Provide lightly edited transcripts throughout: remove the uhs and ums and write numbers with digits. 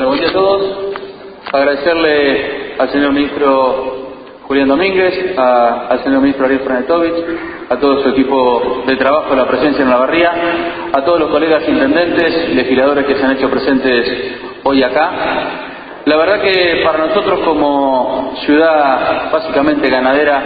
Bueno, buen día a todos. Agradecerle al señor ministro Julián Domínguez, al señor ministro Ariel Franetovich, a todo su equipo de trabajo, la presencia en Olavarría, a todos los colegas intendentes y legisladores que se han hecho presentes hoy acá. La verdad que para nosotros como ciudad básicamente ganadera,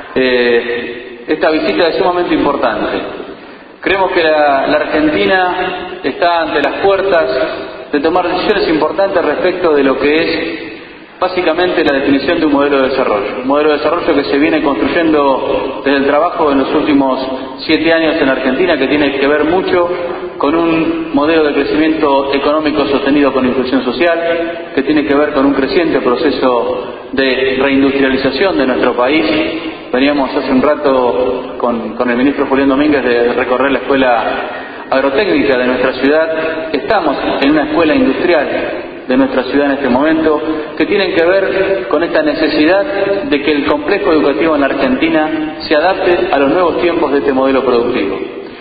esta visita es sumamente importante. Creemos que la Argentina está ante las puertas de tomar decisiones importantes respecto de lo que es básicamente la definición de un modelo de desarrollo. Un modelo de desarrollo que se viene construyendo desde el trabajo en los últimos 7 años en Argentina, que tiene que ver mucho con un modelo de crecimiento económico sostenido con inclusión social, que tiene que ver con un creciente proceso de reindustrialización de nuestro país. Veníamos hace un rato con el ministro Julián Domínguez de recorrer la escuela agrotécnica de nuestra ciudad. Estamos en una escuela industrial de nuestra ciudad en este momento, que tienen que ver con esta necesidad de que el complejo educativo en la Argentina se adapte a los nuevos tiempos de este modelo productivo.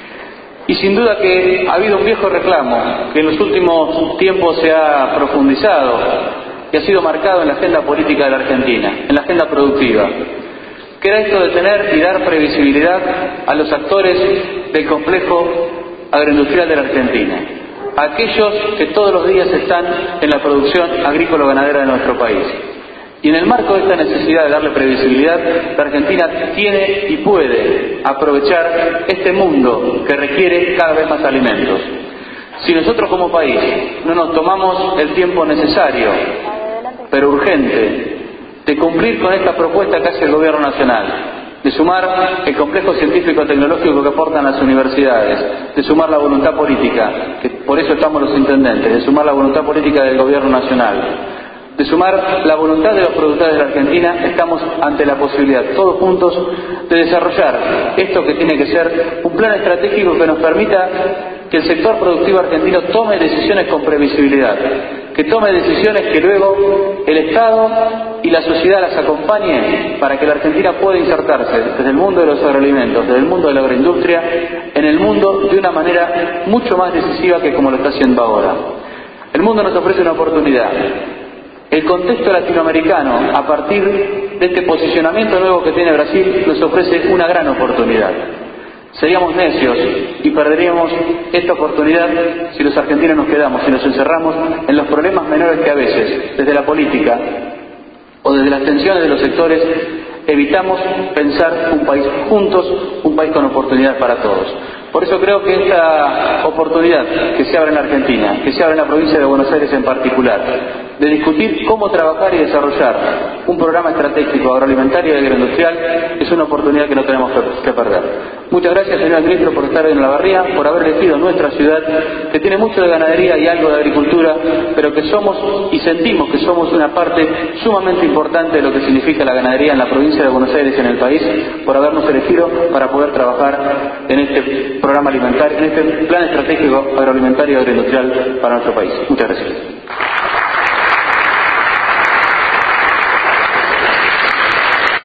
Y sin duda que ha habido un viejo reclamo que en los últimos tiempos se ha profundizado y ha sido marcado en la agenda política de la Argentina, en la agenda productiva, que era esto de tener y dar previsibilidad a los actores del complejo agroindustrial de la Argentina, a aquellos que todos los días están en la producción agrícola-ganadera de nuestro país. Y en el marco de esta necesidad de darle previsibilidad, la Argentina tiene y puede aprovechar este mundo que requiere cada vez más alimentos. Si nosotros como país no nos tomamos el tiempo necesario, pero urgente, de cumplir con esta propuesta que hace el Gobierno Nacional, de sumar el complejo científico-tecnológico que aportan las universidades, de sumar la voluntad política, que por eso estamos los intendentes, de sumar la voluntad política del Gobierno Nacional, de sumar la voluntad de los productores de la Argentina, estamos ante la posibilidad, todos juntos, de desarrollar esto que tiene que ser un plan estratégico que nos permita que el sector productivo argentino tome decisiones con previsibilidad, que tome decisiones que luego el Estado y la sociedad las acompañe para que la Argentina pueda insertarse desde el mundo de los agroalimentos, desde el mundo de la agroindustria, en el mundo de una manera mucho más decisiva que como lo está haciendo ahora. El mundo nos ofrece una oportunidad. El contexto latinoamericano, a partir de este posicionamiento nuevo que tiene Brasil, nos ofrece una gran oportunidad. Seríamos necios y perderíamos esta oportunidad si los argentinos nos quedamos, si nos encerramos en los problemas menores que a veces, desde la política o desde las tensiones de los sectores, evitamos pensar un país juntos, un país con oportunidades para todos. Por eso creo que esta oportunidad que se abre en la Argentina, que se abre en la provincia de Buenos Aires en particular, de discutir cómo trabajar y desarrollar un programa estratégico agroalimentario y agroindustrial, es una oportunidad que no tenemos que perder. Muchas gracias, señor ministro, por estar en Olavarría, por haber elegido nuestra ciudad, que tiene mucho de ganadería y algo de agricultura, pero que somos y sentimos que somos una parte sumamente importante de lo que significa la ganadería en la provincia de Buenos Aires y en el país, por habernos elegido para poder trabajar en este programa alimentario, en este plan estratégico agroalimentario y agroindustrial para nuestro país. Muchas gracias.